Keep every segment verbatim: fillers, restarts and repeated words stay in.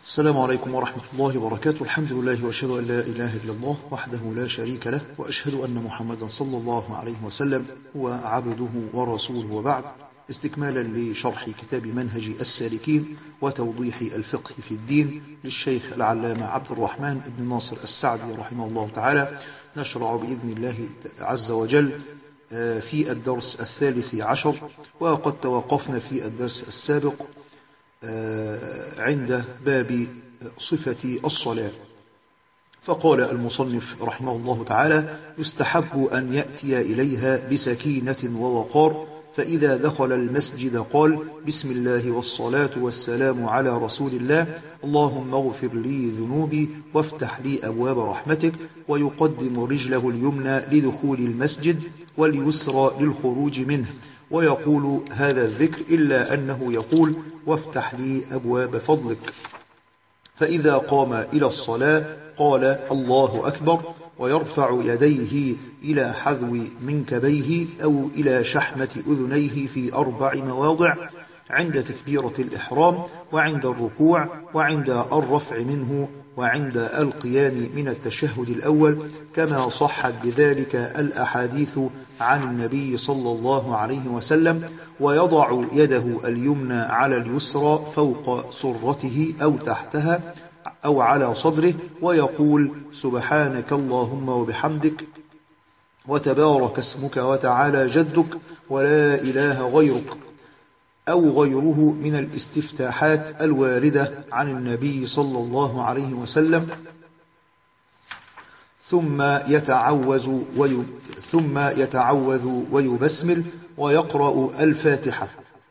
السلام عليكم ورحمة الله وبركاته. الحمد لله وأشهد أن لا إله إلا الله وحده لا شريك له، وأشهد أن محمدا صلى الله عليه وسلم هو عبده ورسوله، وبعد. استكمالا لشرح كتاب منهج السالكين وتوضيح الفقه في الدين للشيخ العلامة عبد الرحمن بن ناصر السعدي رحمه الله تعالى، نشرع بإذن الله عز وجل في الدرس الثالث عشر، وقد توقفنا في الدرس السابق عند باب صفة الصلاة. فقال المصنف رحمه الله تعالى: يستحب أن يأتي إليها بسكينة ووقار، فإذا دخل المسجد قال: بسم الله والصلاة والسلام على رسول الله، اللهم اغفر لي ذنوبي وافتح لي أبواب رحمتك، ويقدم رجله اليمنى لدخول المسجد واليسرى للخروج منه، ويقول هذا الذكر، إلا أنه يقول: وافتح لي أبواب فضلك. فإذا قام إلى الصلاة قال: الله أكبر، ويرفع يديه إلى حذو منكبيه أو إلى شحمة أذنيه في أربع مواضع: عند تكبيرة الإحرام، وعند الركوع، وعند الرفع منه، وعند القيام من التشهد الأول، كما صحت بذلك الأحاديث عن النبي صلى الله عليه وسلم. ويضع يده اليمنى على اليسرى فوق سرته أو تحتها أو على صدره، ويقول: سبحانك اللهم وبحمدك، وتبارك اسمك وتعالى جدك، ولا إله غيرك، أو غيره من الاستفتاحات الواردة عن النبي صلى الله عليه وسلم. ثم يتعوذ وي... ثم يتعوذ ويبسمل ويقرأ الفاتحة.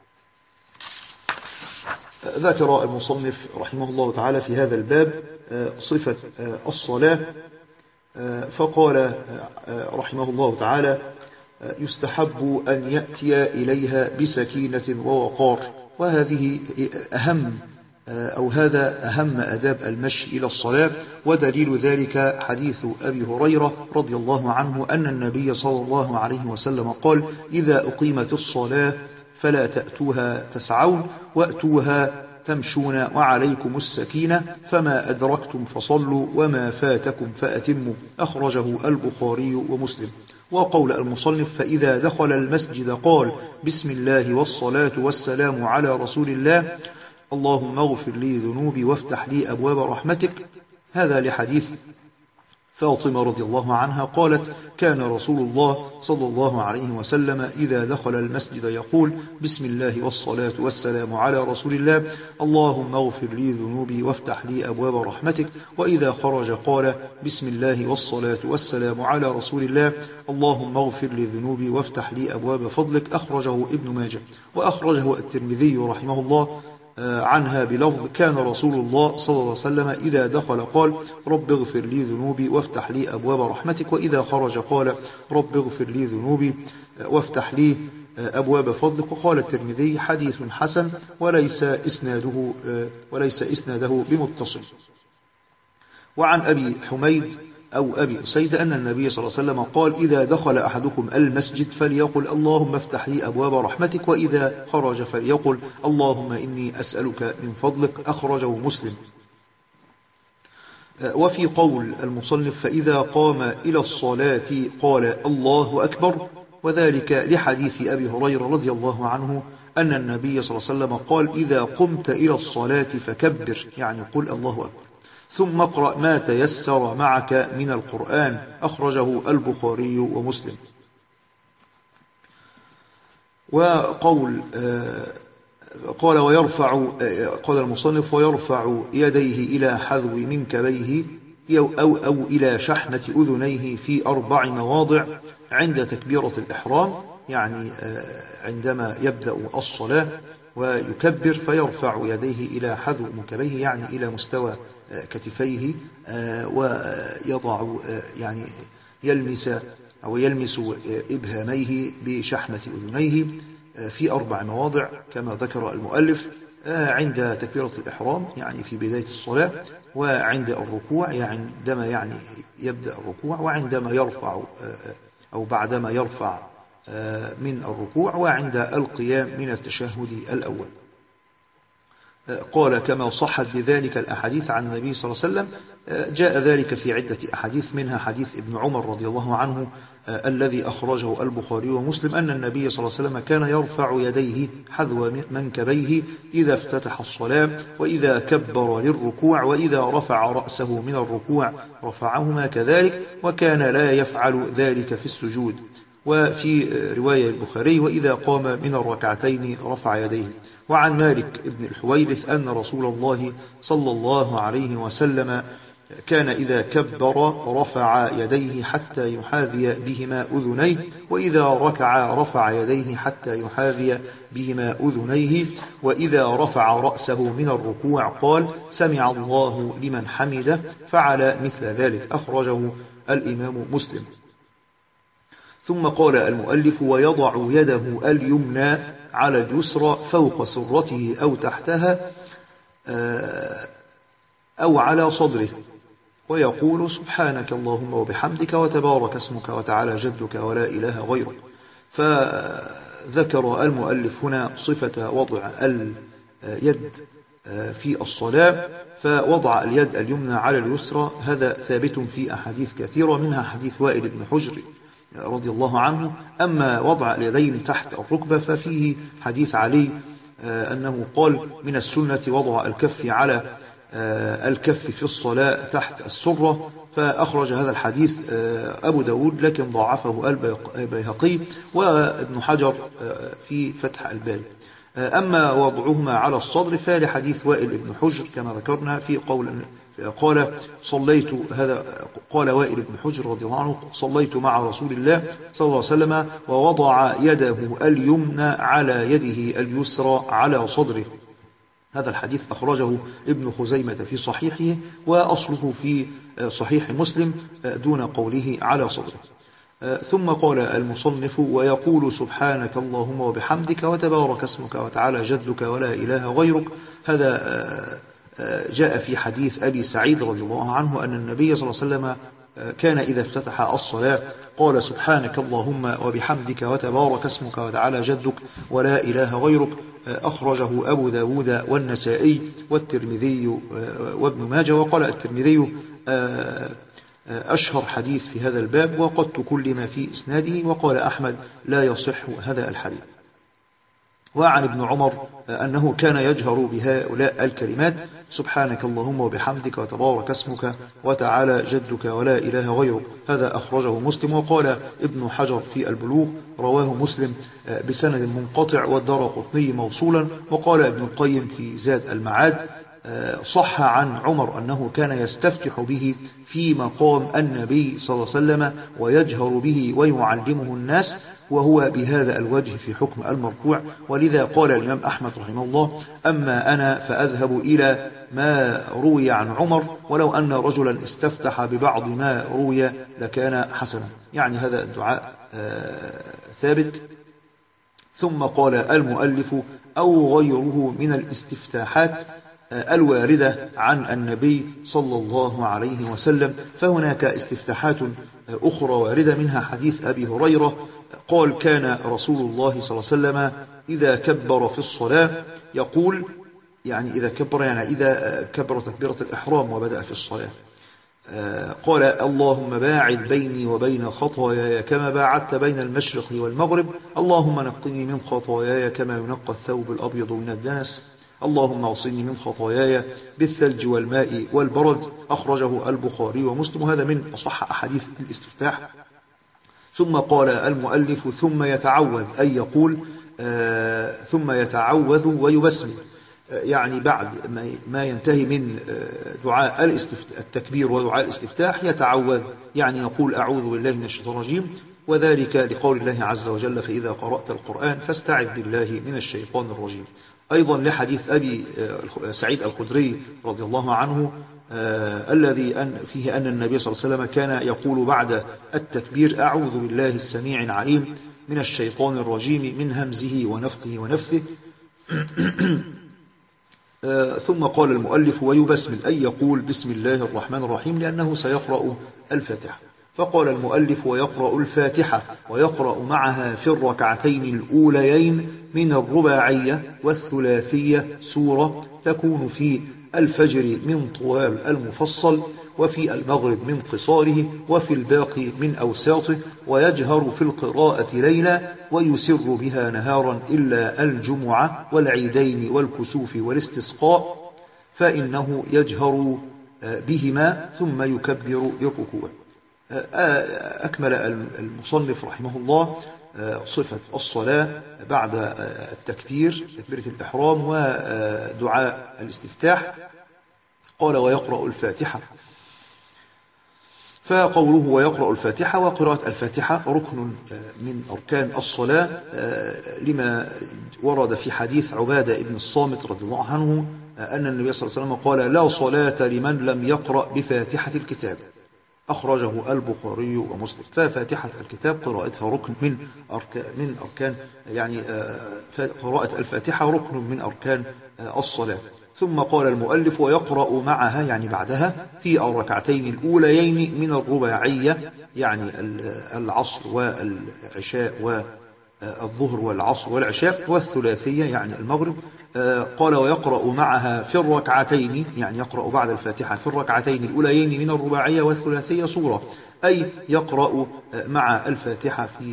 ذكر المصنف رحمه الله تعالى في هذا الباب صفة الصلاة، فقال رحمه الله تعالى: يستحب أن يأتي إليها بسكينة ووقار. وهذه أهم أو هذا أهم أداب المشي إلى الصلاة، ودليل ذلك حديث أبي هريرة رضي الله عنه أن النبي صلى الله عليه وسلم قال: إذا أقيمت الصلاة فلا تأتوها تسعون، وأتوها تمشون، وعليكم السكينة، فما أدركتم فصلوا وما فاتكم فأتموا. أخرجه البخاري ومسلم. وقول المصنف: فإذا دخل المسجد قال: بسم الله والصلاة والسلام على رسول الله، اللهم اغفر لي ذنوبي وافتح لي أبواب رحمتك. هذا لحديث فاطمة رضي الله عنها قالت: كان رسول الله صلى الله عليه وسلم إذا دخل المسجد يقول: بسم الله والصلاة والسلام على رسول الله، اللهم اغفر لي ذنوبي وافتح لي أبواب رحمتك. وإذا خرج قال: بسم الله والصلاة والسلام على رسول الله، اللهم اغفر لي ذنوبي وافتح لي أبواب فضلك. أخرجه ابن ماجه. وأخرجه الترمذي رحمه الله عنها بلفظ: كان رسول الله صلى الله عليه وسلم إذا دخل قال: رب اغفر لي ذنوبي وافتح لي أبواب رحمتك. وإذا خرج قال: رب اغفر لي ذنوبي وافتح لي أبواب فضلك. وقال الترمذي: حديث حسن، وليس إسناده وليس إسناده بمتصل. وعن أبي حميد أو أبي أسيد أن النبي صلى الله عليه وسلم قال: إذا دخل أحدكم المسجد فليقل: اللهم افتح لي أبواب رحمتك، وإذا خرج فليقل: اللهم إني أسألك من فضلك. أخرجه مسلم. وفي قول المصنف: فإذا قام إلى الصلاة قال: الله أكبر، وذلك لحديث أبي هريرة رضي الله عنه أن النبي صلى الله عليه وسلم قال: إذا قمت إلى الصلاة فكبر، يعني قل الله أكبر، ثم اقرأ ما تيسر معك من القرآن. أخرجه البخاري ومسلم. وقول قال ويرفع قال المصنف: ويرفع يديه إلى حذو منكبيه أو, أو إلى شحمة أذنيه في أربع مواضع: عند تكبيرة الإحرام، يعني عندما يبدأ الصلاة ويكبر، فيرفع يديه إلى حذو منكبيه، يعني إلى مستوى كتفيه، ويضع يعني يلمس أو يلمس إبهاميه بشحمة أذنيه في أربع مواضع كما ذكر المؤلف: عند تكبيرة الإحرام، يعني في بداية الصلاة، وعند الركوع، يعني عندما يعني يبدأ الركوع، وعندما يرفع أو بعدما يرفع من الركوع، وعند القيام من التشهد الأول. قال كما صحت بذلك الأحاديث عن النبي صلى الله عليه وسلم. جاء ذلك في عدة أحاديث، منها حديث ابن عمر رضي الله عنه الذي أخرجه البخاري ومسلم أن النبي صلى الله عليه وسلم كان يرفع يديه حذو منكبيه إذا افتتح الصلاة، وإذا كبر للركوع، وإذا رفع رأسه من الركوع رفعهما كذلك، وكان لا يفعل ذلك في السجود. وفي رواية البخاري وإذا قام من الركعتين رفع يديه. وعن مالك بن الحويرث أن رسول الله صلى الله عليه وسلم كان إذا كبر رفع يديه حتى يحاذي بهما أذنيه، وإذا ركع رفع يديه حتى يحاذي بهما أذنيه، وإذا رفع رأسه من الركوع قال سمع الله لمن حمده، فعل مثل ذلك. أخرجه الإمام مسلم. ثم قال المؤلف ويضع يده اليمنى على اليسرى فوق سرته أو تحتها أو على صدره، ويقول سبحانك اللهم وبحمدك وتبارك اسمك وتعالى جدك ولا إله غيرك. فذكر المؤلف هنا صفة وضع اليد في الصلاة، فوضع اليد اليمنى على اليسرى هذا ثابت في أحاديث كثيرة، منها حديث وائل بن حجر رضي الله عنه. أما وضع اليدين تحت الركبة ففيه حديث علي أنه قال من السنة وضع الكف على الكف في الصلاة تحت السرة، فأخرج هذا الحديث أبو داود لكن ضعفه البيهقي وابن حجر في فتح الباري. أما وضعهما على الصدر فلحديث وائل بن حجر كما ذكرنا في قول قال صليت هذا قال وائل بن حجر رضي الله عنه صليت مع رسول الله صلى الله عليه وسلم ووضع يده اليمنى على يده اليسرى على صدره. هذا الحديث أخرجه ابن خزيمة في صحيحه، وأصله في صحيح مسلم دون قوله على صدره. ثم قال المصنف ويقول سبحانك اللهم وبحمدك وتبارك اسمك وتعالى جدك ولا إله غيرك. هذا جاء في حديث أبي سعيد رضي الله عنه أن النبي صلى الله عليه وسلم كان إذا افتتح الصلاة قال سبحانك اللهم وبحمدك وتبارك اسمك وتعالى جدك ولا إله غيرك. أخرجه أبو داود والنسائي والترمذي وابن ماجه. وقال الترمذي أشهر حديث في هذا الباب وقد تكلم في إسناده. وقال أحمد لا يصح هذا الحديث. وعن ابن عمر أنه كان يجهر بهؤلاء الكلمات سبحانك اللهم وبحمدك وتبارك اسمك وتعالى جدك ولا إله غيرك. هذا أخرجه مسلم. وقال ابن حجر في البلوغ رواه مسلم بسند منقطع والدارقطني موصولا. وقال ابن القيم في زاد المعاد صح عن عمر أنه كان يستفتح به في مقام النبي صلى الله عليه وسلم ويجهر به ويعلمه الناس، وهو بهذا الوجه في حكم المرفوع. ولذا قال الإمام أحمد رحمه الله أما أنا فأذهب إلى ما روي عن عمر، ولو أن رجلا استفتح ببعض ما روي لكان حسنا. يعني هذا الدعاء ثابت. ثم قال المؤلف أو غيره من الاستفتاحات الواردة عن النبي صلى الله عليه وسلم، فهناك استفتاحات أخرى واردة، منها حديث أبي هريرة قال كان رسول الله صلى الله عليه وسلم إذا كبر في الصلاة يقول، يعني إذا كبر يعني إذا كبر تكبيرة الإحرام وبدأ في الصلاة قال اللهم باعد بيني وبين خطاياي كما باعدت بين المشرق والمغرب، اللهم نقني من خطاياي كما ينقى الثوب الأبيض من الدنس، اللهم اغسلني من خطاياي بالثلج والماء والبرد. أخرجه البخاري ومسلم. هذا من أصح أحاديث الاستفتاح. ثم قال المؤلف ثم يتعوذ أي يقول آه ثم يتعوذ ويبسم، يعني بعد ما ينتهي من دعاء التكبير ودعاء الاستفتاح يتعوذ، يعني يقول أعوذ بالله من الشيطان الرجيم، وذلك لقول الله عز وجل فإذا قرأت القرآن فاستعذ بالله من الشيطان الرجيم. أيضا لحديث أبي سعيد الخدري رضي الله عنه آه الذي أن فيه أن النبي صلى الله عليه وسلم كان يقول بعد التكبير أعوذ بالله السميع العليم من الشيطان الرجيم من همزه ونفخه ونفثه. آه ثم قال المؤلف ويبسمل أي يقول بسم الله الرحمن الرحيم لأنه سيقرأ الفاتحة. فقال المؤلف: ويقرأ الفاتحة ويقرأ معها في الركعتين الأوليين من الرباعية والثلاثية سورة تكون في الفجر من طوال المفصل، وفي المغرب من قصاره، وفي الباقي من أوساطه، ويجهر في القراءة ليلا ويسر بها نهارا إلا الجمعة والعيدين والكسوف والاستسقاء، فإنه يجهر بهما ثم يكبر بالركوع. أكمل المصنف رحمه الله صفة الصلاة بعد التكبير، تكبيرة الإحرام ودعاء الاستفتاح. قال: ويقرأ الفاتحة. فقوله ويقرأ الفاتحة وقراءة الفاتحة ركن من أركان الصلاة، لما ورد في حديث عبادة بن الصامت رضي الله عنه أن النبي صلى الله عليه وسلم قال: لا صلاة لمن لم يقرأ بفاتحة الكتاب. أخرجه البخاري ومسلم. ففاتحة الكتاب قراءتها ركن من أركان من أركان يعني قراءة الفاتحة ركن من أركان الصلاة. ثم قال المؤلف: ويقرأ معها يعني بعدها في الركعتين الأوليين من الرباعية، يعني العصر والعشاء والظهر والعصر والعشاء، والثلاثية يعني المغرب. قال: ويقرأ معها في الركعتين، يعني يقرأ بعد الفاتحة في الركعتين الأوليين من الرباعية والثلاثية سورة، أي يقرأ مع الفاتحة في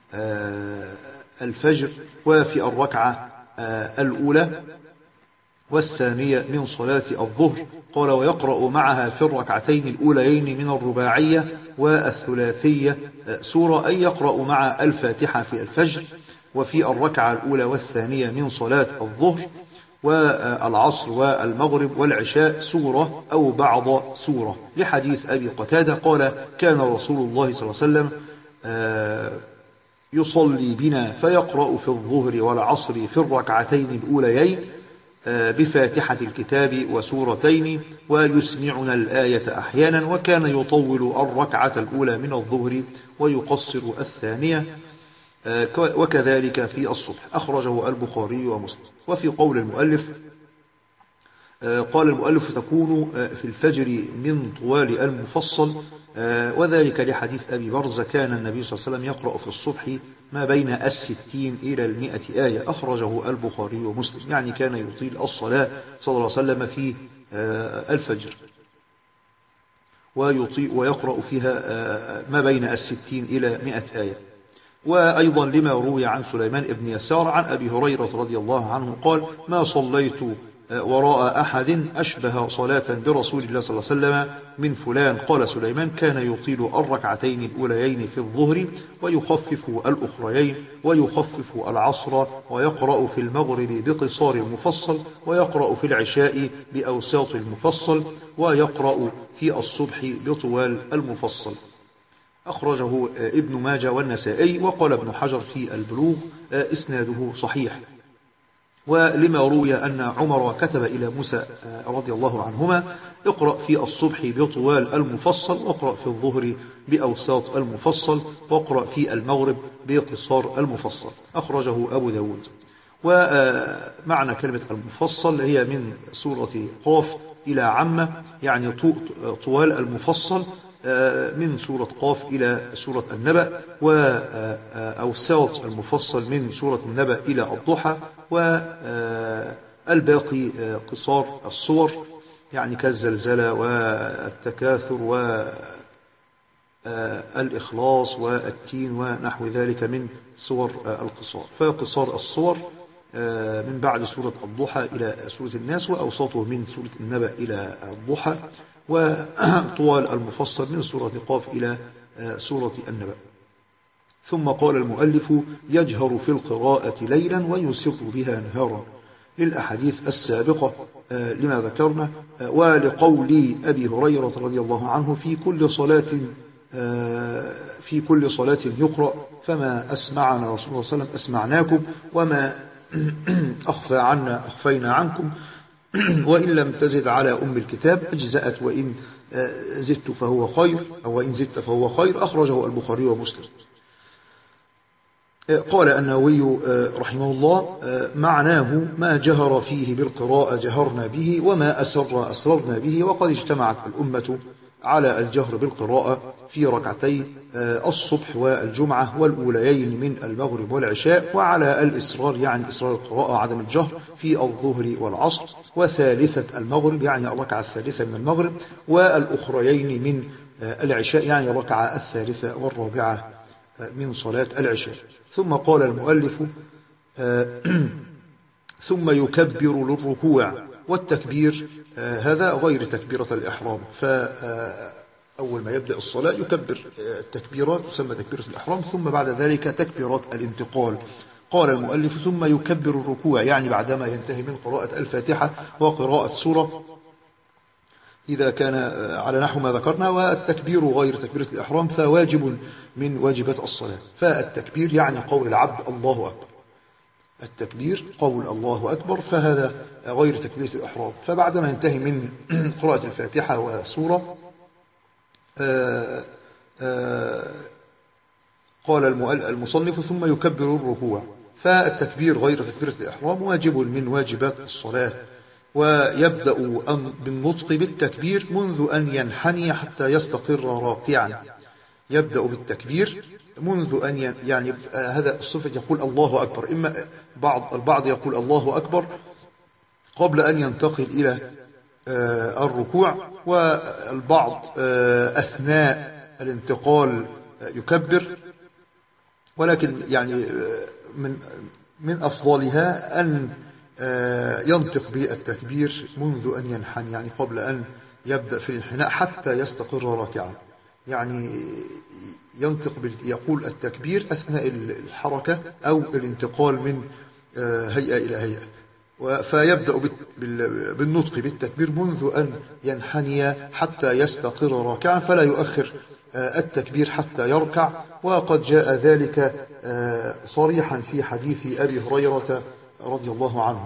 الفجر وفي الركعة الأولى والثانية من صلاة الظهر. قال: ويقرأ معها في الركعتين الأوليين من الرباعية والثلاثية سورة، أي يقرأ مع الفاتحة في الفجر وفي الركعة الأولى والثانية من صلاة الظهر والعصر والمغرب والعشاء سورة أو بعض سورة، لحديث أبي قتادة قال: كان رسول الله صلى الله عليه وسلم يصلي بنا فيقرأ في الظهر والعصر في الركعتين الأوليين بفاتحة الكتاب وسورتين ويسمعنا الآية أحيانا، وكان يطول الركعة الأولى من الظهر ويقصر الثانية، وكذلك في الصبح. أخرجه البخاري ومسلم. وفي قول المؤلف قال المؤلف: تكون في الفجر من طوال المفصل، وذلك لحديث أبي برزة كان النبي صلى الله عليه وسلم يقرأ في الصبح ما بين الستين إلى المئة آية. أخرجه البخاري ومسلم، يعني كان يطيل الصلاة صلى الله عليه وسلم في الفجر ويطيل ويقرأ فيها ما بين الستين إلى مئة آية. وأيضا لما روي عن سليمان بن يسار عن أبي هريرة رضي الله عنه قال: ما صليت وراء أحد أشبه صلاة برسول الله صلى الله عليه وسلم من فلان. قال سليمان: كان يطيل الركعتين الأوليين في الظهر ويخفف الأخريين ويخفف العصر، ويقرأ في المغرب بقصار المفصل، ويقرأ في العشاء بأوساط المفصل، ويقرأ في الصبح بطوال المفصل. أخرجه ابن ماجه والنسائي. وقال ابن حجر في البلوغ: إسناده صحيح. ولما روي أن عمر كتب إلى موسى رضي الله عنهما: اقرأ في الصبح بطوال المفصل، واقرأ في الظهر بأوساط المفصل، واقرأ في المغرب بقصار المفصل. أخرجه أبو داود. ومعنى كلمة المفصل هي من سورة قاف إلى عامة، يعني طوال المفصل من سورة قاف إلى سورة النبأ، وأوساط المفصل من سورة النبأ إلى الضحى، والباقي قصار الصور، يعني كالزلزلة والتكاثر والإخلاص والتين ونحو ذلك من سور القصار. فقصار الصور من بعد سورة الضحى إلى سورة الناس، وأوساطه من سورة النبأ إلى الضحى، وطوال المفصل من سورة قاف إلى سورة النبأ. ثم قال المؤلف: يجهر في القراءة ليلا ويسر بها نهارا، للأحاديث السابقة لما ذكرنا، ولقول أبي هريرة رضي الله عنه: في كل صلاة في كل صلاة يقرأ، فما أسمعنا رسول الله صلى الله عليه وسلم أسمعناكم، وما أخفى عنا أخفينا عنكم، وإن لم تزد على أم الكتاب أجزأت، وإن زدت فهو خير، أو وإن زدت فهو خير. أخرجه البخاري ومسلم. قال النووي رحمه الله: معناه ما جهر فيه بالقراءة جهرنا به، وما أسر أسررنا به. وقد اجتمعت الأمة على الجهر بالقراءة في ركعتي الصبح والجمعة والأوليين من المغرب والعشاء، وعلى الإصرار يعني إصرار القراءة وعدم الجهر في الظهر والعصر، وثالثة المغرب يعني الركعة الثالثة من المغرب، والأخريين من العشاء يعني الركعة الثالثة والرابعة من صلاة العشاء. ثم قال المؤلف ثم يكبر للركوع والتكبير هذا غير تكبيرة الإحرام، فأول ما يبدأ الصلاة يكبر التكبيرات تسمى تكبيرة الإحرام، ثم بعد ذلك تكبيرات الانتقال. قال المؤلف ثم يكبر الركوع يعني بعدما ينتهي من قراءة الفاتحة وقراءة سورة إذا كان على نحو ما ذكرنا، والتكبير غير تكبيرة الإحرام فواجب من واجبات الصلاة. فالتكبير يعني قول العبد الله أكبر، التكبير قول الله أكبر، فهذا غير تكبيرة الإحرام. فبعدما ينتهي من قراءة الفاتحة وسورة آآ آآ قال المصنف ثم يكبر الركوع، فالتكبير غير تكبيرة الإحرام واجب من واجبات الصلاة، ويبدأ بالنطق بالتكبير منذ أن ينحني حتى يستقر راكعا. يبدأ بالتكبير منذ أن يعني هذا الصفة يقول الله أكبر، إما بعض البعض يقول الله أكبر قبل أن ينتقل إلى الركوع، والبعض أثناء الانتقال يكبر، ولكن يعني من من أفضلها أن ينطق بالتكبير منذ أن ينحني، يعني قبل أن يبدأ في الانحناء حتى يستقر راكعا، يعني ينطق يقول التكبير أثناء الحركة أو الانتقال من هيئة إلى هيئة، فيبدأ بالنطق بالتكبير منذ أن ينحني حتى يستقر راكعا، فلا يؤخر التكبير حتى يركع. وقد جاء ذلك صريحا في حديث أبي هريرة رضي الله عنه.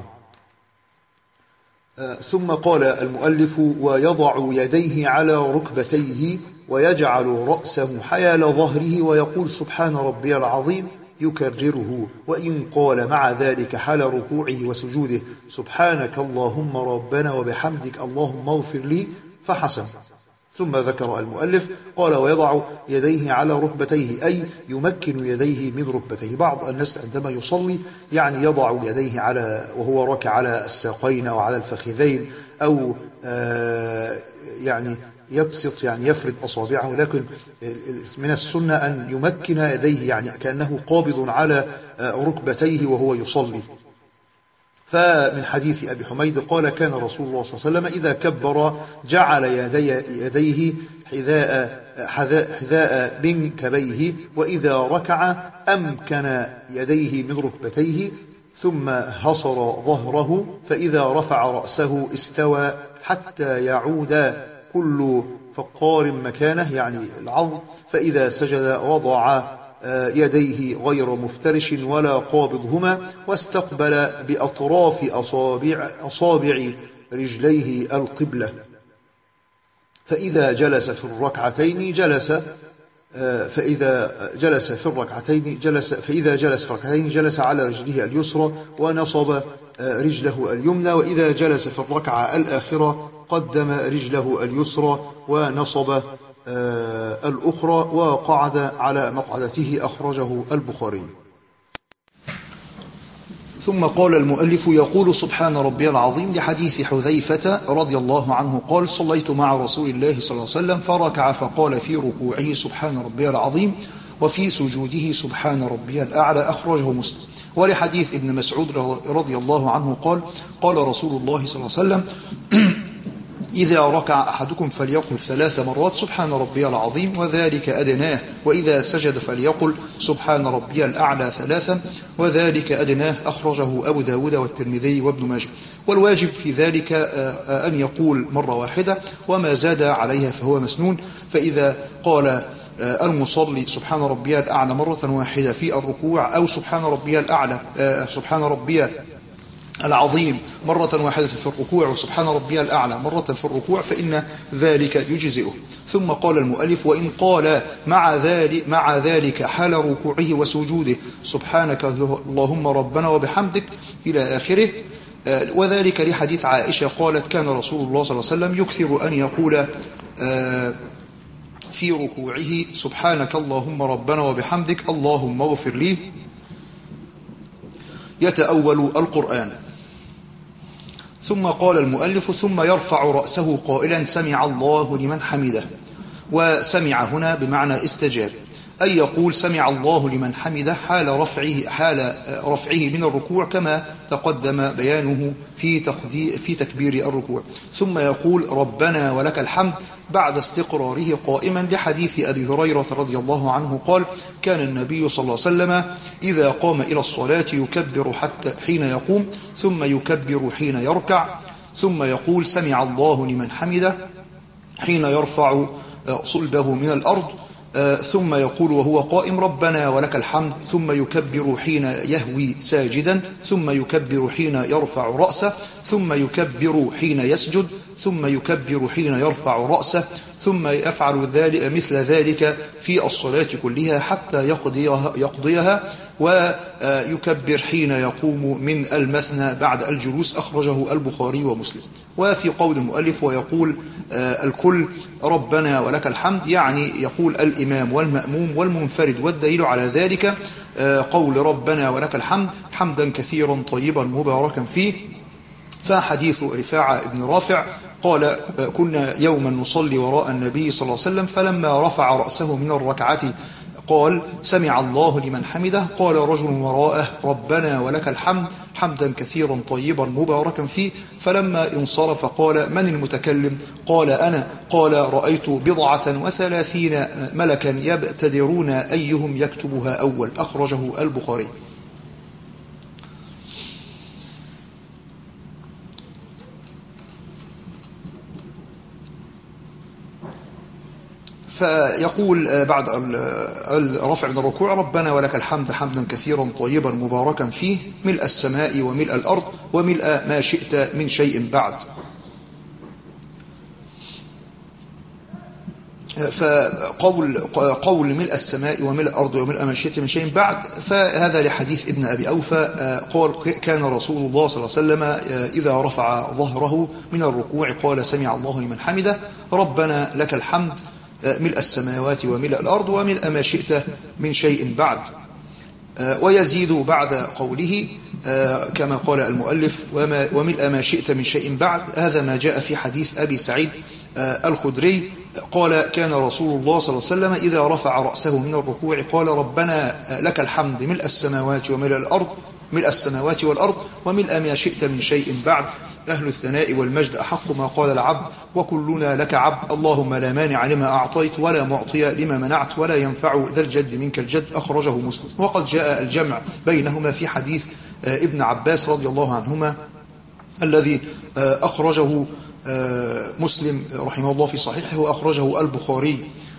ثم قال المؤلف ويضع يديه على ركبتيه ويجعل رأسه حيال ظهره ويقول سبحان ربي العظيم يكرره، وإن قال مع ذلك حال ركوعه وسجوده سبحانك اللهم ربنا وبحمدك اللهم اغفر لي فحسن. ثم ذكر المؤلف قال ويضع يديه على ركبتيه أي يمكن يديه من ركبتيه. بعض الناس عندما يصلي يعني يضع يديه على وهو راكع على الساقين أو على الفخذين، أو آه يعني يبسط يعني يفرد أصابعه، لكن من السنة أن يمكن يديه يعني كأنه قابض على ركبتيه وهو يصلي. فمن حديث أبي حميد قال كان رسول الله صلى الله عليه وسلم إذا كبر جعل يدي يديه حذاء حذاء منكبيه، وإذا ركع أمكن يديه من ركبتيه ثم هصر ظهره، فإذا رفع رأسه استوى حتى يعود كل فقار مكانه يعني العظم، فإذا سجد وضع يديه غير مفترش ولا قابضهما، واستقبل بأطراف أصابع, أصابع رجليه القبلة. فإذا جلس في الركعتين جلس فإذا جلس في الركعتين جلس فإذا جلس في الركعتين جلس على رجله اليسرى ونصب رجله اليمنى، وإذا جلس في الركعة الآخرة قدم رجله اليسرى ونصب الأخرى وقعد على مقعدته، أخرجه البخاري. ثم قال المؤلف يقول سبحان ربي العظيم لحديث حذيفة رضي الله عنه قال صليت مع رسول الله صلى الله عليه وسلم فركع فقال في ركوعه سبحان ربي العظيم وفي سجوده سبحان ربي الأعلى، أخرجه مسلم. ولحديث ابن مسعود رضي الله عنه قال قال رسول الله صلى الله عليه وسلم إذا ركع أحدكم فليقل ثلاث مرات سبحان ربي العظيم وذلك أدناه، وإذا سجد فليقل سبحان ربي الأعلى ثلاثا وذلك أدناه، أخرجه أبو داود والترمذي وابن ماجه. والواجب في ذلك أن يقول مرة واحدة، وما زاد عليها فهو مسنون. فإذا قال المصلي سبحان ربي الأعلى مرة واحدة في الركوع، أو سبحان ربي الأعلى سبحان ربي العظيم مرة واحدة في الركوع وسبحان ربي الأعلى مرة في الركوع، فإن ذلك يجزئه. ثم قال المؤلف وإن قال مع ذلك, مع ذلك حال ركوعه وسجوده سبحانك اللهم ربنا وبحمدك إلى آخره، وذلك لحديث عائشة قالت كان رسول الله صلى الله عليه وسلم يكثر أن يقول في ركوعه سبحانك اللهم ربنا وبحمدك اللهم اغفر لي يتأول القرآن. ثم قال المؤلف ثم يرفع رأسه قائلا سمع الله لمن حمده. وسمع هنا بمعنى استجاب، أي يقول سمع الله لمن حمده حال رفعه حال رفعه من الركوع كما تقدم بيانه في في تكبير الركوع. ثم يقول ربنا ولك الحمد بعد استقراره قائما، لحديث أبي هريرة رضي الله عنه قال كان النبي صلى الله عليه وسلم إذا قام إلى الصلاة يكبر حتى حين يقوم، ثم يكبر حين يركع، ثم يقول سمع الله لمن حمده حين يرفع صلبه من الأرض، ثم يقول وهو قائم ربنا ولك الحمد، ثم يكبر حين يهوي ساجدا، ثم يكبر حين يرفع رأسه، ثم يكبر حين يسجد، ثم يكبر حين يرفع رأسه، ثم يفعل ذلك مثل ذلك في الصلاة كلها حتى يقضيها, يقضيها ويكبر حين يقوم من المثنى بعد الجلوس. أخرجه البخاري ومسلم. وفي قول المؤلف ويقول الكل ربنا ولك الحمد، يعني يقول الإمام والمأموم والمنفرد، والدليل على ذلك قول ربنا ولك الحمد حمدا كثيرا طيبا مباركا فيه. فحديث رفاعة بن رافع قال كنا يوما نصلي وراء النبي صلى الله عليه وسلم، فلما رفع رأسه من الركعة قال سمع الله لمن حمده، قال رجل وراءه ربنا ولك الحمد حمدا كثيرا طيبا مباركا فيه. فلما انصرف قال من المتكلم؟ قال أنا. قال رأيت بضعة وثلاثين ملكا يبتدرون أيهم يكتبها أول. أخرجه البخاري. فيقول بعد الرفع من الركوع ربنا ولك الحمد حمدا كثيرا طيبا مباركا فيه ملء السماء وملء الأرض وملء ما شئت من شيء بعد. فقول قول ملء السماء وملء الأرض وملء ما شئت من شيء بعد، فهذا لحديث ابن أبي أوفى قال كان رسول الله صلى الله عليه وسلم إذا رفع ظهره من الركوع قال سمع الله لمن حمده ربنا لك الحمد ملء السماوات وملء الأرض وملء ما شئت من شيء بعد. ويزيد بعد قوله كما قال المؤلف وملء ما شئت من شيء بعد، هذا ما جاء في حديث أبي سعيد الخدري قال كان رسول الله صلى الله عليه وسلم إذا رفع رأسه من الركوع قال ربنا لك الحمد ملء السماوات وملء الأرض ملء السماوات والأرض وملء ما شئت من شيء بعد. أهل الثناء والمجد أحق ما قال العبد وكلنا لك عبد، اللهم لا مانع لما أعطيت ولا معطي لما منعت ولا ينفع ذا الجد منك الجد. أخرجه مسلم. وقد جاء الجمع بينهما في حديث ابن عباس رضي الله عنهما الذي أخرجه مسلم رحمه الله في صحيحه وأخرجه البخاري.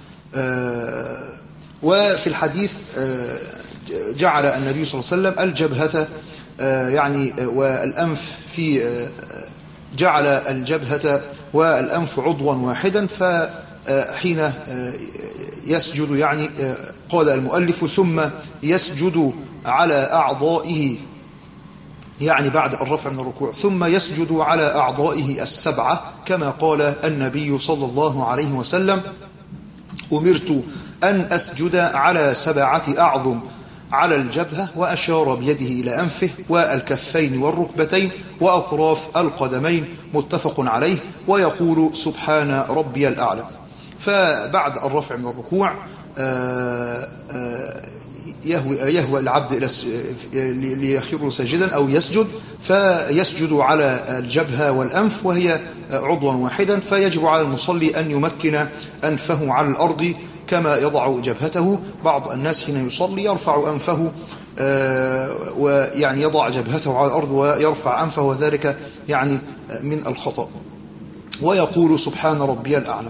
وفي الحديث جعل النبي صلى الله عليه وسلم الجبهة يعني والأنف في جعل الجبهة والأنف عضوا واحدا، فحين يسجد يعني قال المؤلف ثم يسجد على أعضائه، يعني بعد الرفع من الركوع ثم يسجد على أعضائه السبعة كما قال النبي صلى الله عليه وسلم أمرت أن أسجد على سبعة أعظم على الجبهة، وأشار بيده إلى أنفه والكفين والركبتين وأطراف القدمين متفق عليه. ويقول سبحان ربي الأعلى. فبعد الرفع من الركوع يهوي, يهوى العبد ليخر ساجدا أو يسجد، فيسجد على الجبهة والأنف وهي عضوا واحدا، فيجب على المصلي أن يمكن أنفه على الأرض كما يضع جبهته. بعض الناس حين يصلي يرفع أنفه ويعني يضع جبهته على الأرض ويرفع أنفه، وذلك يعني من الخطأ. ويقول سبحان ربي الأعلى.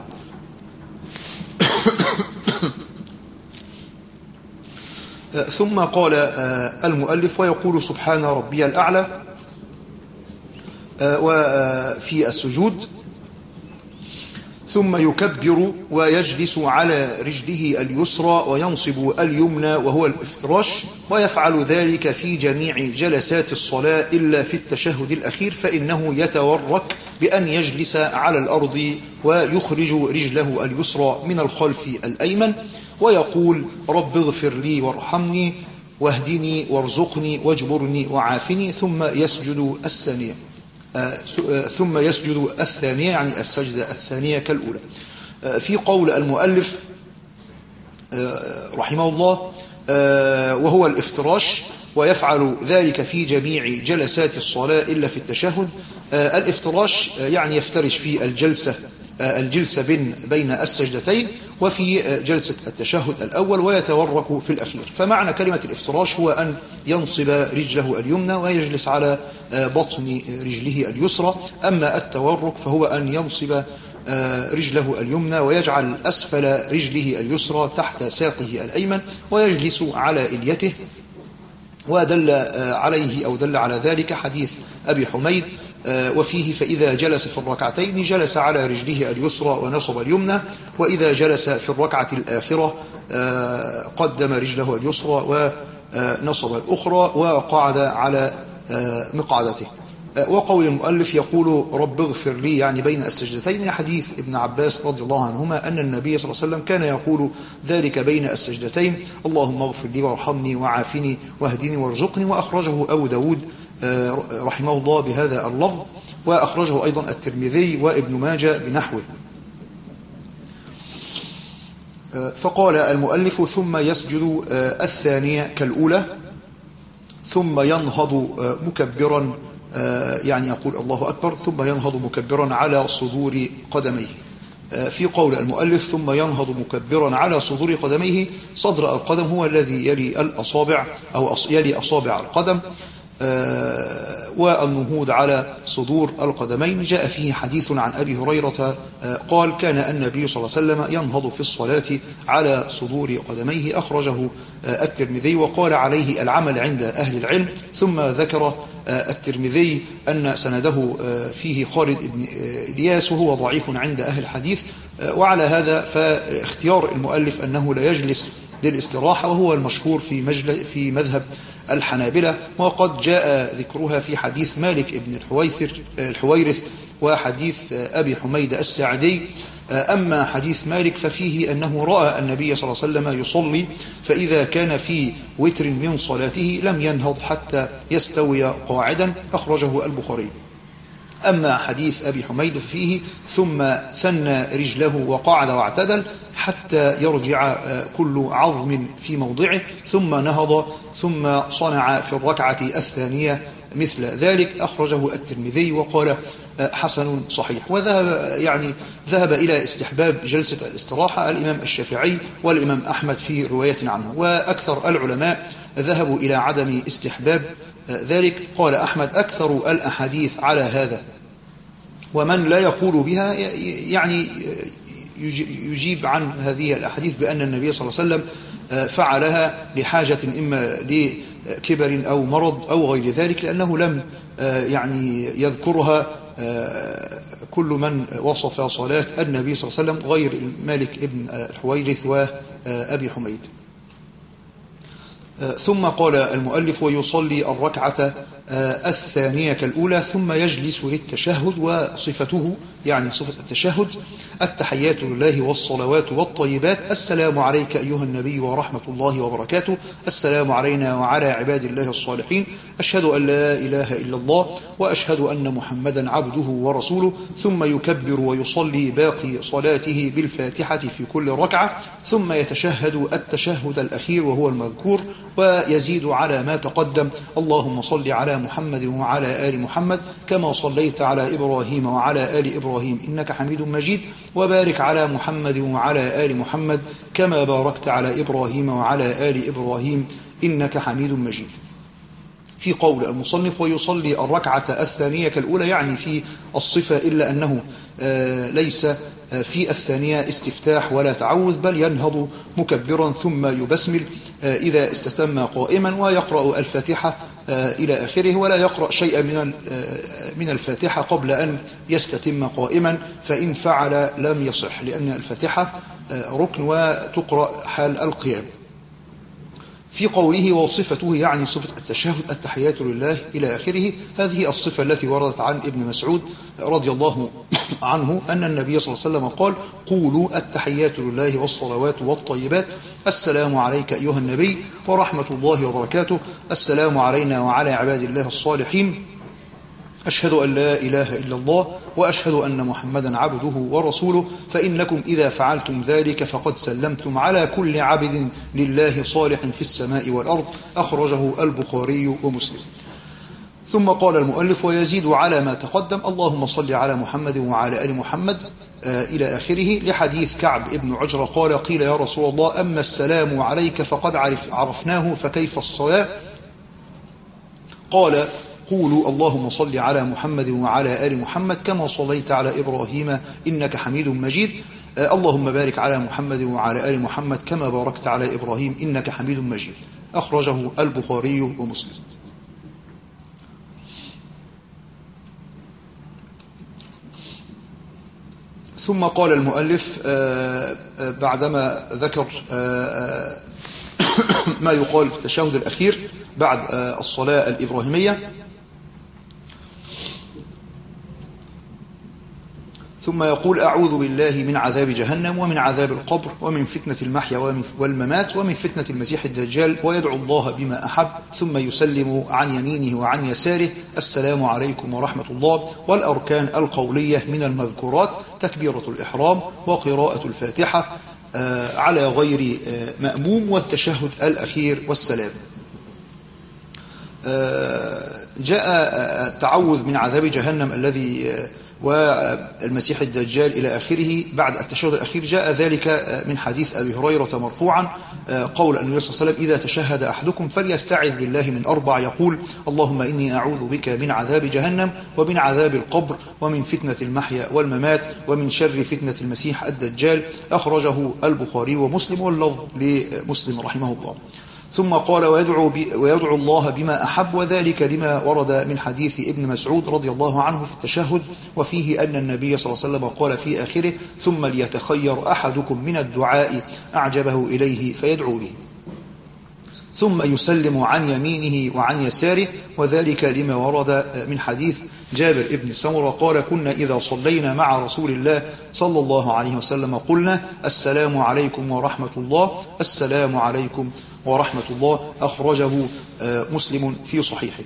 ثم قال المؤلف ويقول سبحان ربي الأعلى وفي السجود. ثم يكبر ويجلس على رجله اليسرى وينصب اليمنى وهو الافتراش، ويفعل ذلك في جميع جلسات الصلاة إلا في التشهد الأخير، فإنه يتورك بأن يجلس على الأرض ويخرج رجله اليسرى من الخلف الأيمن، ويقول رب اغفر لي وارحمني واهدني وارزقني واجبرني وعافني، ثم يسجد الثانية ثم يسجد الثانية يعني السجدة الثانية كالأولى. في قول المؤلف رحمه الله وهو الافتراش، ويفعل ذلك في جميع جلسات الصلاة إلا في التشهد. الافتراش يعني يفترش في الجلسة الجلسة بين بين السجدتين وفي جلسة التشهد الأول، ويتورك في الأخير. فمعنى كلمة الافتراش هو أن ينصب رجله اليمنى ويجلس على بطن رجله اليسرى. أما التورك فهو أن ينصب رجله اليمنى ويجعل أسفل رجله اليسرى تحت ساقه الأيمن ويجلس على إليته. ودل عليه أو دل على ذلك حديث أبي حميد وفيه فإذا جلس في الركعتين جلس على رجله اليسرى ونصب اليمنى، وإذا جلس في الركعة الآخرة قدم رجله اليسرى ونصب الأخرى وقعد على مقعدته. وقول المؤلف يقول رب اغفر لي يعني بين السجدتين، حديث ابن عباس رضي الله عنهما أن النبي صلى الله عليه وسلم كان يقول ذلك بين السجدتين اللهم اغفر لي وارحمني وعافني واهدني وارزقني. وأخرجه أبو داود رحمه الله بهذا اللفظ، وأخرجه أيضا الترمذي وابن ماجه بنحوه. فقال المؤلف ثم يسجد الثانية كالأولى، ثم ينهض مكبرا يعني يقول الله أكبر، ثم ينهض مكبرا على صدور قدميه. في قول المؤلف ثم ينهض مكبرا على صدور قدميه، صدر القدم هو الذي يلي الأصابع أو يلي أصابع القدم، والنهوض على صدور القدمين جاء فيه حديث عن أبي هريرة قال كان النبي صلى الله عليه وسلم ينهض في الصلاة على صدور قدميه. أخرجه الترمذي وقال عليه العمل عند أهل العلم. ثم ذكر الترمذي أن سنده فيه خالد بن إلياس وهو ضعيف عند أهل الحديث، وعلى هذا فاختيار المؤلف أنه لا يجلس للاستراحة، وهو المشهور في, مجل في مذهب الحنابلة، وقد جاء ذكرها في حديث مالك بن الحويرث وحديث أبي حميد الساعدي. أما حديث مالك ففيه أنه رأى النبي صلى الله عليه وسلم يصلي، فإذا كان في وتر من صلاته لم ينهض حتى يستوي قاعدا، أخرجه البخاري. أما حديث أبي حميد فيه ثم ثنى رجله وقعد واعتدل حتى يرجع كل عظم في موضعه، ثم نهض ثم صنع في الركعة الثانية مثل ذلك، أخرجه الترمذي وقال حسن صحيح. وذهب يعني ذهب إلى استحباب جلسة الاستراحة الإمام الشافعي والإمام أحمد في رواية عنه، وأكثر العلماء ذهبوا إلى عدم استحباب ذلك. قال أحمد أكثر الأحاديث على هذا، ومن لا يقول بها يعني يجيب عن هذه الأحاديث بأن النبي صلى الله عليه وسلم فعلها لحاجة إما لكبر أو مرض أو غير ذلك، لأنه لم يعني يذكرها كل من وصف صلاة النبي صلى الله عليه وسلم غير مالك ابن الحويرث وأبي حميد. ثم قال المؤلف ويصلي الركعة الثانية كالأولى ثم يجلس للتشهد. وصفته يعني صفة التشهد التحيات لله والصلوات والطيبات، السلام عليك أيها النبي ورحمة الله وبركاته، السلام علينا وعلى عباد الله الصالحين، أشهد أن لا إله إلا الله وأشهد أن محمدا عبده ورسوله. ثم يكبر ويصلي باقي صلاته بالفاتحة في كل ركعة، ثم يتشهد التشهد الأخير وهو المذكور، ويزيد على ما تقدم اللهم صل على محمد وعلى آل محمد كما صليت على إبراهيم وعلى آل إبراهيم إنك حميد مجيد، وبارك على محمد وعلى آل محمد كما باركت على إبراهيم وعلى آل إبراهيم إنك حميد مجيد. في قول المصنف ويصلي الركعة الثانية كالأولى يعني في الصفة، إلا أنه ليس في الثانية استفتاح ولا تعوذ، بل ينهض مكبرا ثم يبسمل إذا استتم قائما، ويقرأ الفاتحة إلى آخره، ولا يقرأ شيئا من من الفاتحة قبل أن يستتم قائما، فإن فعل لم يصح، لأن الفاتحة ركن وتقرأ حال القيام. في قوله وصفته يعني صفة التشهد التحيات لله إلى آخره، هذه الصفة التي وردت عن ابن مسعود رضي الله عنه أن النبي صلى الله عليه وسلم قال قولوا التحيات لله والصلوات والطيبات السلام عليك أيها النبي ورحمة الله وبركاته، السلام علينا وعلى عباد الله الصالحين، أشهد أن لا إله إلا الله وأشهد أن محمدا عبده ورسوله، فإنكم إذا فعلتم ذلك فقد سلمتم على كل عبد لله صالح في السماء والأرض، أخرجه البخاري ومسلم. ثم قال المؤلف ويزيد على ما تقدم اللهم صل على محمد وعلى آل محمد آه إلى آخره، لحديث كعب ابن عجرة قال قيل يا رسول الله أما السلام عليك فقد عرف عرفناه فكيف الصلاة؟ قال قولوا اللهم صل على محمد وعلى آل محمد كما صليت على إبراهيم إنك حميد مجيد، آه اللهم بارك على محمد وعلى آل محمد كما باركت على إبراهيم إنك حميد مجيد، أخرجه البخاري ومسلم. ثم قال المؤلف آه آه بعدما ذكر آه ما يقال في التشهد الأخير بعد الصلاة الإبراهيمية، ثم يقول أعوذ بالله من عذاب جهنم ومن عذاب القبر ومن فتنة المحيا والممات ومن فتنة المسيح الدجال، ويدعو الله بما أحب، ثم يسلم عن يمينه وعن يساره السلام عليكم ورحمة الله. والأركان القولية من المذكورات تكبيرة الإحرام وقراءة الفاتحة على غير مأموم والتشهد الأخير والسلام. جاء التعوذ من عذاب جهنم الذي والمسيح الدجال إلى آخره بعد التشهد الأخير، جاء ذلك من حديث أبي هريرة مرفوعا قول النبي صلى الله عليه وسلم إذا تشهد أحدكم فليستعذ بالله من أربع، يقول اللهم إني أعوذ بك من عذاب جهنم ومن عذاب القبر ومن فتنة المحيا والممات ومن شر فتنة المسيح الدجال، أخرجه البخاري ومسلم واللفظ لمسلم رحمه الله. ثم قال ويدعو, ويدعو الله بما أحب، وذلك لما ورد من حديث ابن مسعود رضي الله عنه في التشهد، وفيه أن النبي صلى الله عليه وسلم قال في آخره ثم ليتخير أحدكم من الدعاء أعجبه إليه فيدعو به، ثم يسلم عن يمينه وعن يساره، وذلك لما ورد من حديث جابر ابن سمرة قال كنا إذا صلينا مع رسول الله صلى الله عليه وسلم قلنا السلام عليكم ورحمة الله السلام عليكم ورحمة الله، أخرجه مسلم في صحيحه.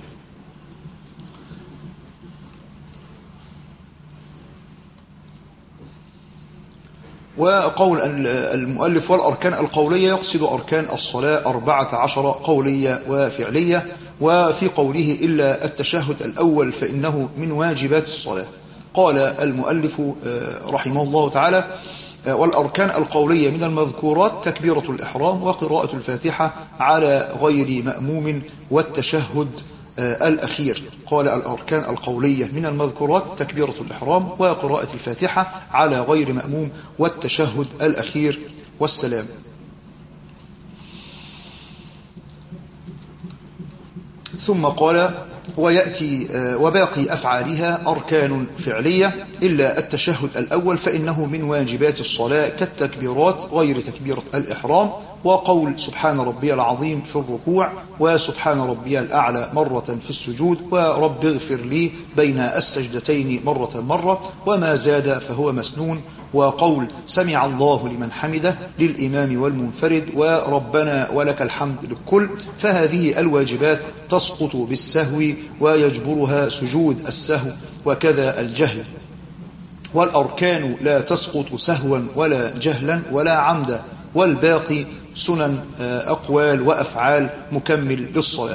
وقول المؤلف والأركان القولية يقصد أركان الصلاة أربعة عشر قولية وفعلية، وفي قوله إلا التشهد الأول فإنه من واجبات الصلاة. قال المؤلف رحمه الله تعالى والأركان القولية من المذكورات تكبيرة الإحرام وقراءة الفاتحة على غير مأموم والتشهد الأخير. قال الأركان القولية من المذكورات تكبيرة الإحرام وقراءة الفاتحة على غير مأموم والتشهد الأخير والسلام. ثم قال ويأتي وباقي أفعالها أركان فعلية إلا التشهد الأول فإنه من واجبات الصلاة كالتكبيرات غير تكبيرة الإحرام، وقول سبحان ربي العظيم في الركوع وسبحان ربي الأعلى مرة في السجود ورب اغفر لي بين السجدتين مرة مرة، وما زاد فهو مسنون، وقول سمع الله لمن حمده للإمام والمنفرد وربنا ولك الحمد للكل، فهذه الواجبات تسقط بالسهو ويجبرها سجود السهو وكذا الجهل، والأركان لا تسقط سهوا ولا جهلا ولا عمدا، والباقي سنن أقوال وأفعال مكمل للصلاة.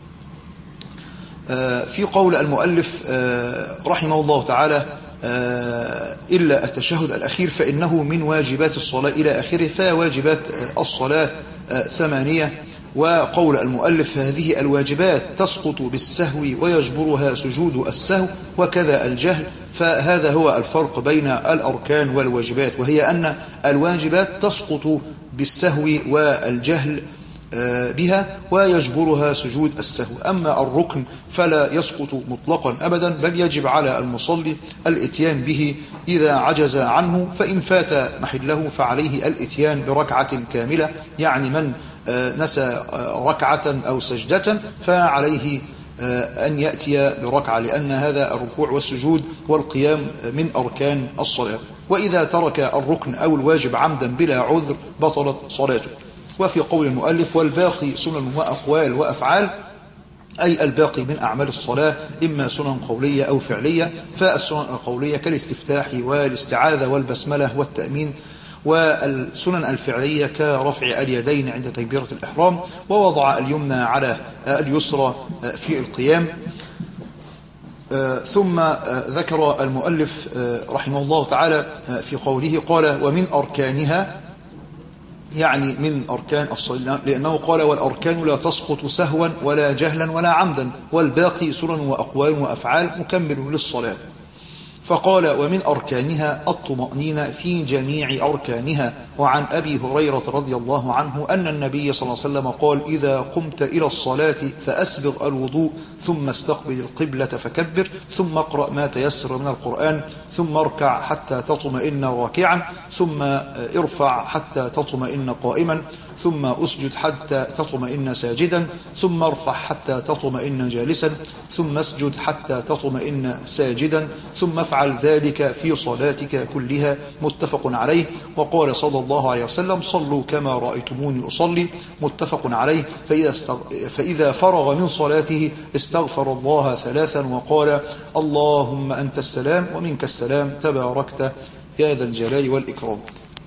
في قول المؤلف رحمه الله تعالى إلا التشهد الأخير فإنه من واجبات الصلاة إلى آخره، فواجبات الصلاة ثمانية، وقول المؤلف هذه الواجبات تسقط بالسهو ويجبرها سجود السهو وكذا الجهل، فهذا هو الفرق بين الأركان والواجبات، وهي أن الواجبات تسقط بالسهو والجهل بها ويجبرها سجود السهو. أما الركن فلا يسقط مطلقا أبدا، بل يجب على المصلي الاتيان به إذا عجز عنه، فإن فات محله فعليه الاتيان بركعة كاملة، يعني من نسى ركعة أو سجدة فعليه أن يأتي بركعة، لأن هذا الركوع والسجود والقيام من أركان الصلاة. وإذا ترك الركن أو الواجب عمدا بلا عذر بطلت صلاته. وفي قول المؤلف: والباقي سنن وأقوال وأفعال، أي الباقي من أعمال الصلاة إما سنن قولية أو فعلية. فالسنن القولية كالاستفتاح والاستعاذة والبسملة والتأمين، والسنن الفعلية كرفع اليدين عند تكبيرة الإحرام ووضع اليمنى على اليسرى في القيام. ثم ذكر المؤلف رحمه الله تعالى في قوله قال: ومن أركانها، يعني من أركان الصلاة، لأنه قال: والأركان لا تسقط سهوا ولا جهلا ولا عمدا، والباقي سنن وأقوال وأفعال مكمل للصلاة. فقال: ومن أركانها الطمأنينة في جميع أركانها. وعن أبي هريرة رضي الله عنه أن النبي صلى الله عليه وسلم قال: إذا قمت إلى الصلاة فأسبغ الوضوء، ثم استقبل القبلة فكبر، ثم اقرأ ما تيسر من القرآن، ثم اركع حتى تطمئن راكعا، ثم ارفع حتى تطمئن قائما، ثم اسجد حتى تطمئن ساجدا، ثم ارفع حتى تطمئن جالسا، ثم اسجد حتى تطمئن ساجدا، ثم افعل ذلك في صلاتك كلها. متفق عليه. وقال صلى الله عليه وسلم: صلوا كما رأيتموني أصلي. متفق عليه. فإذا, استغ... فإذا فرغ من صلاته استغفر الله ثلاثا وقال: اللهم أنت السلام ومنك السلام، تباركت يا ذا الجلال والإكرام.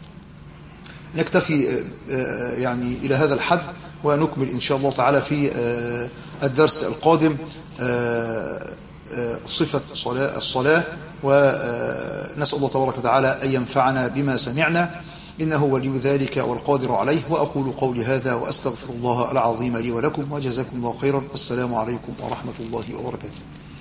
نكتفي يعني إلى هذا الحد، ونكمل إن شاء الله تعالى في الدرس القادم صفة الصلاة، ونسأل الله تبارك وتعالى أن ينفعنا بما سمعنا، إنه ولي ذلك والقادر عليه. وأقول قولي هذا وأستغفر الله العظيم لي ولكم، وجزاكم الله خيرا. السلام عليكم ورحمة الله وبركاته.